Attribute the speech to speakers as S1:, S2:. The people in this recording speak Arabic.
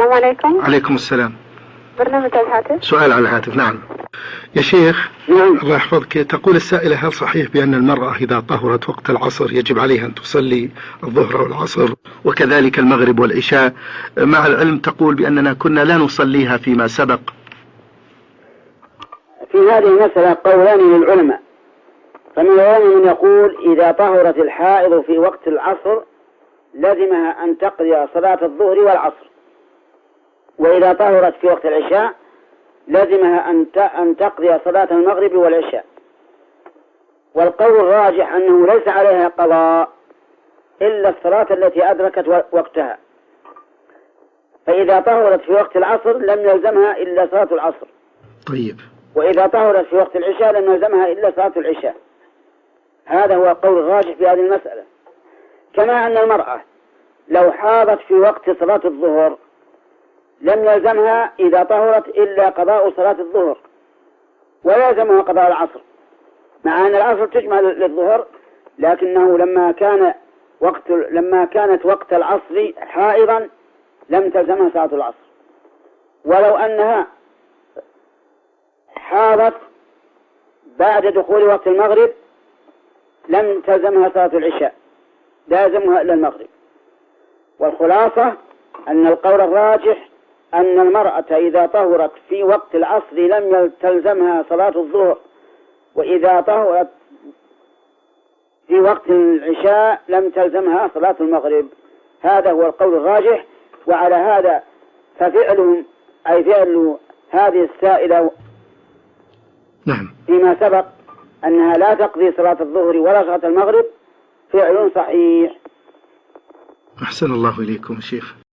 S1: السلام عليكم.
S2: عليكم السلام.
S1: برنامج الهاتف.
S2: سؤال على الهاتف. نعم يا شيخ.
S3: نعم.
S2: الله يحفظك. تقول السائلة: هل صحيح بأن المرأة إذا طهرت وقت العصر يجب عليها أن تصلي الظهر والعصر وكذلك المغرب والعشاء، مع العلم تقول بأننا كنا لا نصليها فيما سبق؟
S3: في هذه المسألة قولان للعلماء، فمن العلماء من يقول إذا طهرت الحائض في وقت العصر لزمها أن تقضي صلاة الظهر والعصر، وإذا طهرت في وقت العشاء لزمها أن تقضي صلاة المغرب والعشاء. والقول الراجح أنه ليس عليها قضاء إلا الصلاة التي أدركت وقتها، فإذا طهرت في وقت العصر لم يلزمها إلا صلاة العصر.
S2: طيب.
S3: وإذا طهرت في وقت العشاء لم يلزمها إلا صلاة العشاء. هذا هو القول الراجح في هذه المسألة. كما أن المرأة لو حاضت في وقت صلاة الظهر لم يلزمها إذا طهرت إلا قضاء صلاة الظهر، ولا يلزمها قضاء العصر، مع أن العصر تجمع للظهر، لكنه لما كانت وقت العصر حائضا لم تلزمها صلاة العصر. ولو أنها حاضت بعد دخول وقت المغرب لم تلزمها صلاة العشاء، لازمها إلا المغرب. والخلاصة أن القول الراجح أن المرأة إذا طهرت في وقت العصر لم تلزمها صلاة الظهر، وإذا طهرت في وقت العشاء لم تلزمها صلاة المغرب. هذا هو القول الراجح. وعلى هذا ففعلهم أي فعل هذه السائلة
S2: نعم
S3: فيما سبق أنها لا تقضي صلاة الظهر ولا صلاة المغرب فعل صحيح.
S2: أحسن الله إليكم شيخ.